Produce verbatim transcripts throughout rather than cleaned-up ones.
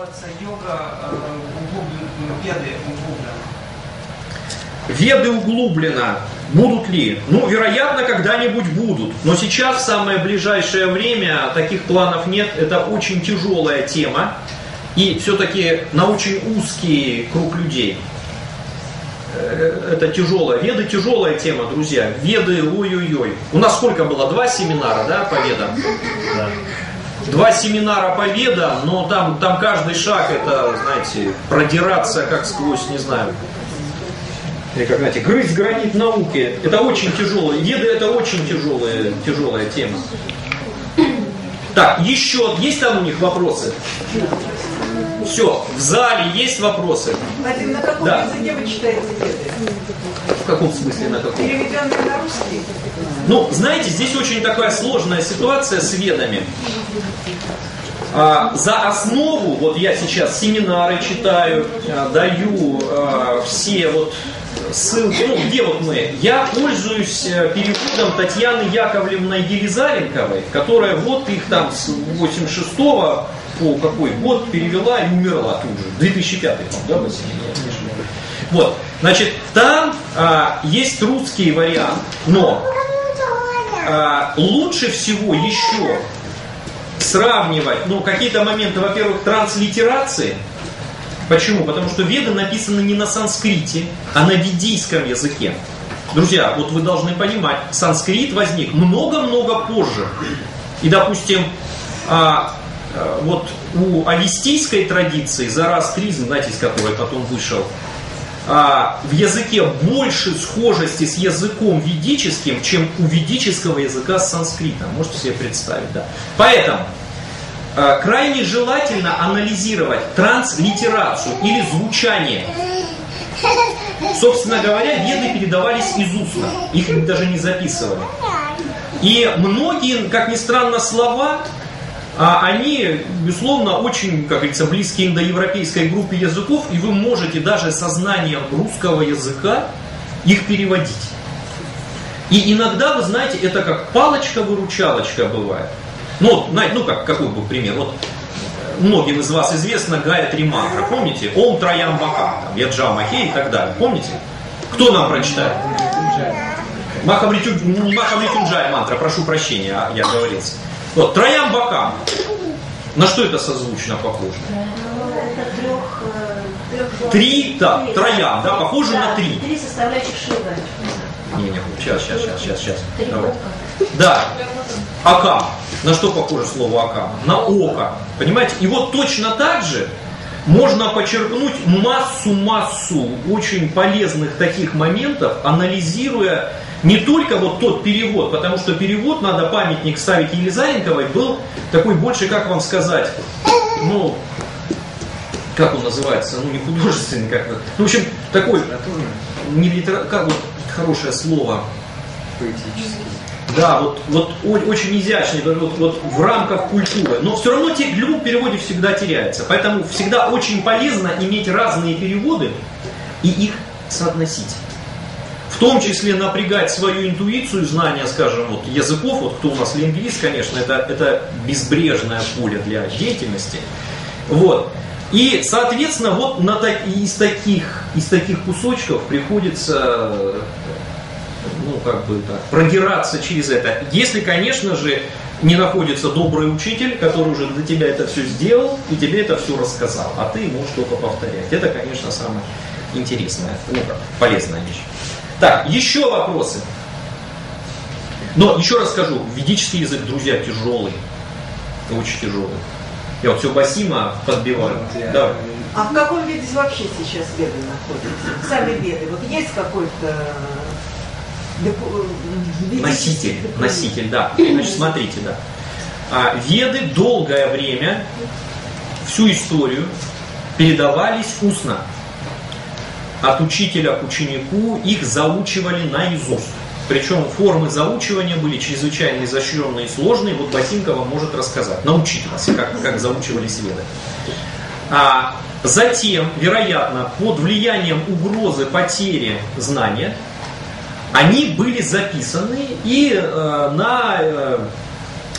делаться йога, углублен, веды углубленно? Веды углубленно. Будут ли? Ну, вероятно, когда-нибудь будут. Но сейчас, в самое ближайшее время, таких планов нет. Это очень тяжелая тема. И все-таки на очень узкий круг людей. Это тяжелая. Веды тяжелая тема, друзья. Веды, ой-ой-ой. У нас сколько было? Два семинара, да, по ведам? Да. Два семинара по ведам, но там, там каждый шаг, это, знаете, продираться как сквозь, не знаю, или как, знаете, грызть гранит науки. Это очень тяжело. Веды это очень тяжелая, тяжелая тема. Так, еще есть там у них вопросы? Все, в зале есть вопросы? Владимир, на каком да. языке вы читаете веды? В каком смысле на каком? Переведенные на русский? Ну, знаете, здесь очень такая сложная ситуация с ведами. А, за основу, вот я сейчас семинары читаю, а, даю а, все вот ссылки, ну где вот мы, я пользуюсь переводом Татьяны Яковлевны Елизаренковой, которая вот их там с восемьдесят шестого по какой год перевела и умерла тут же, две тысячи пятый, да, Василий? Вот, значит, там а, есть русский вариант, но а, лучше всего еще сравнивать, ну, какие-то моменты, во-первых, транслитерации. Почему? Потому что веды написаны не на санскрите, а на ведийском языке. Друзья, вот вы должны понимать, санскрит возник много-много позже. И, допустим, а, а, вот у авестийской традиции, зороастризм, знаете, из которой потом вышел, а, в языке больше схожести с языком ведическим, чем у ведического языка с санскритом. Можете себе представить, да? Поэтому а, крайне желательно анализировать транслитерацию или звучание. Собственно говоря, веды передавались из устно, их даже не записывали. И многие, как ни странно, слова, а они, безусловно, очень, как говорится, близки индоевропейской группе языков, и вы можете даже со знанием русского языка их переводить. И иногда, вы знаете, это как палочка-выручалочка бывает. Ну, ну как, какой был пример? Вот многим из вас известна Гайатри мантра, помните? Ом Траям Бака, Яджа Махе и так далее. Помните? Кто нам прочитает? Махамритюнджай мантра, прошу прощения, я оговорился. Вот, Троям Бакам. На что это созвучно похоже? Это трех, трех три, да, троям, да, похоже да, на три. Три составляющих Шивы. Не, не, сейчас, сейчас, сейчас, сейчас, сейчас. Три Давай. ока. Да, Акам. На что похоже слово Акам? На око. Понимаете? И вот точно так же можно почерпнуть массу-массу очень полезных таких моментов, анализируя не только вот тот перевод, потому что перевод, надо памятник ставить Елизаренковой, был такой больше, как вам сказать, ну, как он называется, ну не художественный, как бы, ну, в общем, такой, не литера... как вот хорошее слово, поэтический. Да, вот, вот очень изящный, вот, вот в рамках культуры, но все равно те, в любом переводе всегда теряется, поэтому всегда очень полезно иметь разные переводы и их соотносить. В том числе напрягать свою интуицию, знания, скажем, вот, языков, вот кто у нас лингвист, конечно, это, это безбрежное поле для деятельности. Вот. И, соответственно, вот на, из, таких, из таких кусочков приходится, ну, как бы так, продираться через это. Если, конечно же, не находится добрый учитель, который уже для тебя это все сделал и тебе это все рассказал, а ты можешь только повторять. Это, конечно, самая интересная, ну, как, полезная вещь. Так, еще вопросы. Но еще раз скажу, ведический язык, друзья, тяжелый. Очень тяжелый. Я вот все Басима подбиваю. Да. А в каком виде вообще сейчас веды находятся? Сами веды. Вот есть какой-то носитель, носитель, да. Значит, смотрите, да. А, веды долгое время, всю историю передавались устно. От учителя к ученику, их заучивали наизусть. Причем формы заучивания были чрезвычайно изощренные и сложные. Вот Басинка вам может рассказать, научить вас, как, как заучивались веды. А затем, вероятно, под влиянием угрозы потери знания, они были записаны и э, на, э,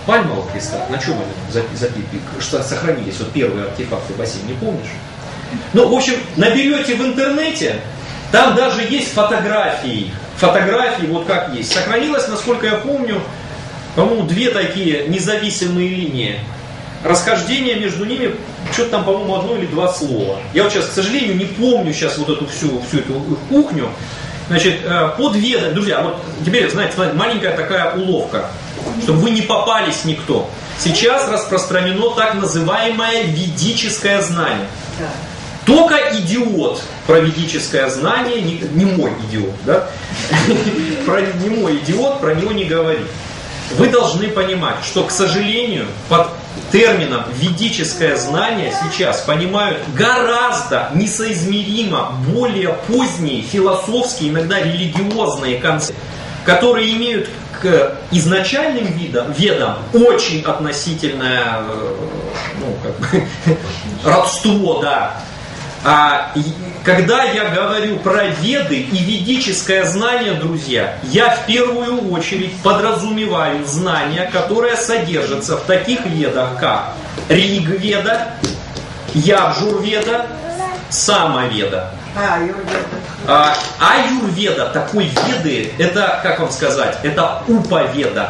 пальмовых листах. На чем они записаны? Что сохранились вот первые артефакты, Василий, не помнишь? Ну, в общем, наберете в интернете, там даже есть фотографии. Фотографии вот как есть. Сохранилось, насколько я помню, по-моему, две такие независимые линии. Расхождение между ними, что-то там, по-моему, одно или два слова. Я вот сейчас, к сожалению, не помню сейчас вот эту всю, всю эту кухню. Значит, под ведом, друзья, вот теперь, знаете, маленькая такая уловка, чтобы вы не попались никто. Сейчас распространено так называемое ведическое знание. Только идиот про ведическое знание, не, не мой идиот, да? Про не мой идиот, про него не говорит. Вы должны понимать, что, к сожалению, под термином ведическое знание сейчас понимают гораздо несоизмеримо более поздние философские, иногда религиозные концепты, которые имеют к изначальным видам, ведам очень относительное ну, как бы, родство, да. А, когда я говорю про веды и ведическое знание, друзья, я в первую очередь подразумеваю знания, которые содержатся в таких ведах, как Ригведа, Яджурведа, Самаведа. А, Аюрведа. А, аюрведа, такой веды, это, как вам сказать, это уповеда.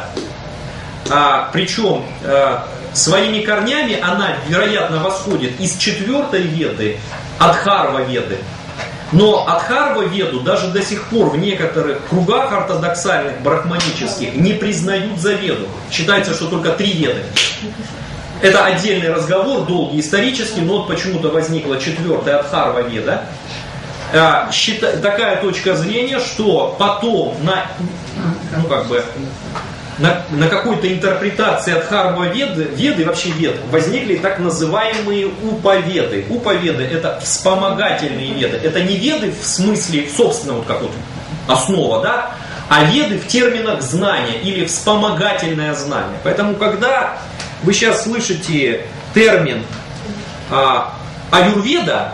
А, причем а, своими корнями она, вероятно, восходит из четвертой веды, Адхарва-веды. Но Адхарва-веду даже до сих пор в некоторых кругах ортодоксальных, брахманических, не признают за веду. Считается, что только три веды. Это отдельный разговор, долгий, исторический, но вот почему-то возникла четвертая Адхарва-веда. Такая точка зрения, что потом на, ну, как бы, на, на какой-то интерпретации Адхарва веды, веды, вообще вед, возникли так называемые уповеды. Уповеды — это вспомогательные веды. Это не веды в смысле, собственно, вот как вот основа, да, а веды в терминах знания или вспомогательное знание. Поэтому, когда вы сейчас слышите термин а, аюрведа,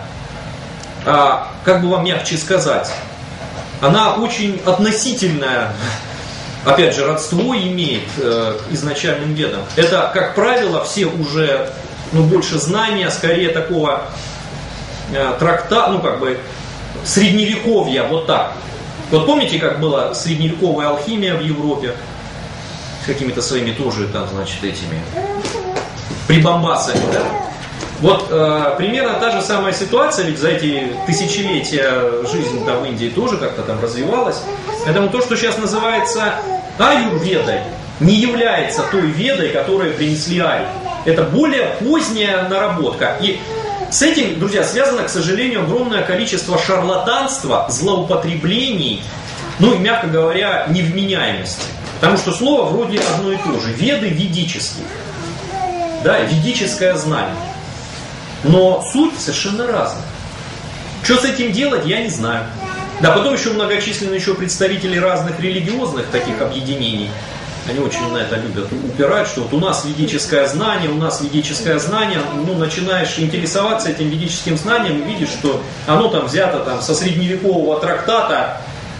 а, как бы вам мягче сказать, она очень относительная, опять же, родство имеет э, к изначальным ведам. Это, как правило, все уже, ну, больше знания, скорее такого э, тракта, ну, как бы, средневековья, вот так. Вот помните, как была средневековая алхимия в Европе? С какими-то своими тоже, там, значит, этими прибамбасами, да? Вот э, примерно та же самая ситуация, ведь за эти тысячелетия жизнь там в Индии тоже как-то там развивалась. Поэтому то, что сейчас называется аюрведой, не является той ведой, которую принесли арии. Это более поздняя наработка. И с этим, друзья, связано, к сожалению, огромное количество шарлатанства, злоупотреблений, ну и, мягко говоря, невменяемости. Потому что слово вроде одно и то же. Веды ведические. Да, ведическое знание. Но суть совершенно разная. Что с этим делать, я не знаю. Да, потом еще многочисленные еще представители разных религиозных таких объединений. Они очень на это любят упирать, что вот у нас ведическое знание, у нас ведическое знание. Ну, начинаешь интересоваться этим ведическим знанием и видишь, что оно там взято там, со средневекового трактата,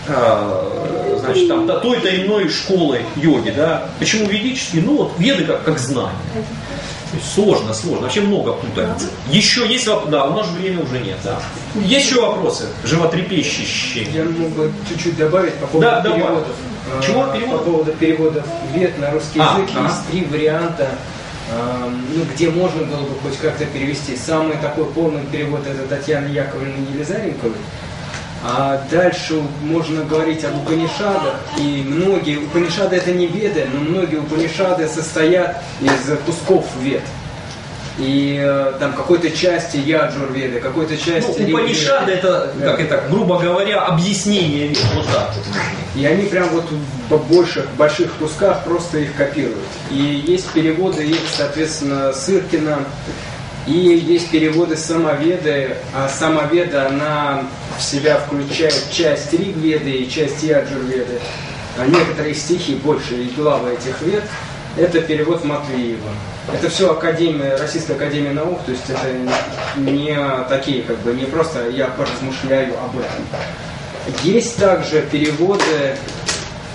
э, значит, там, той то иной школы йоги. Да? Почему ведические? Ну, вот веды как, как знание. Сложно, сложно. Вообще много путаницы. Еще есть вопросы? Да, у нас же времени уже нет. Да. Есть еще вопросы? Животрепещущие. Я мог бы чуть-чуть добавить по поводу да, переводов. Давай. Чего перевод? По поводу переводов вед на русский а, язык. ага. Есть три варианта, э, ну, где можно было бы хоть как-то перевести. Самый такой полный перевод — это Татьяны Яковлевны Елизаренковой. А дальше можно говорить об Упанишадах, и многие Упанишады — это не веды, но многие Упанишады состоят из кусков вед. И э, там какой-то части Яджур-веды, какой-то части... Ну, Упанишады — это, да. Как это, грубо говоря, объяснение вед, вот так. И они прям вот в больших, больших кусках просто их копируют. И есть переводы их, соответственно, Сыркина, и есть переводы Самаведы, а Самаведа, она в себя включает часть Ригведы и часть Яджур-веды. А некоторые стихи, больше и главы этих вед, это перевод Матвеева. Это все Академия, Российская Академия Наук, то есть это не такие, как бы, не просто я поразмышляю об этом. Есть также переводы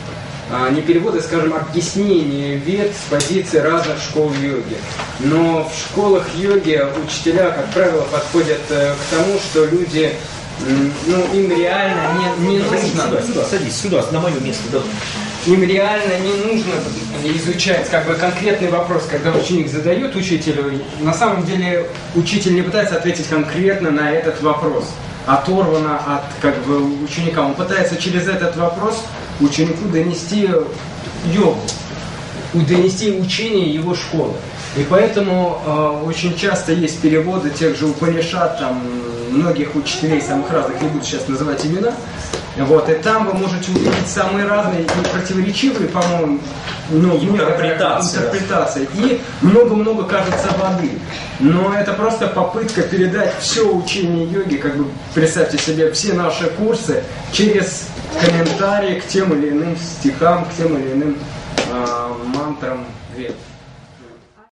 а, не переводы, скажем, объяснения вед с позиции разных школ йоги. Но в школах йоги учителя, как правило, подходят э, к тому, что люди, м, ну, им реально не, не Садись нужно... сюда, сюда, садись сюда, на мое место. Да. Им реально не нужно изучать как бы конкретный вопрос, когда ученик задает учителю. На самом деле учитель не пытается ответить конкретно на этот вопрос, оторвано от как бы ученика. Он пытается через этот вопрос ученику донести йогу, донести учение его школы. И поэтому э, очень часто есть переводы тех же Упанишад, там, многих учителей самых разных, не буду сейчас называть имена. Вот, и там вы можете увидеть самые разные и противоречивые, по-моему, ну, интерпретации. интерпретации. И много-много, кажется, воды. Но это просто попытка передать все учение йоги, как бы представьте себе все наши курсы через комментарии к тем или иным стихам, к тем или иным э, мантрам вед.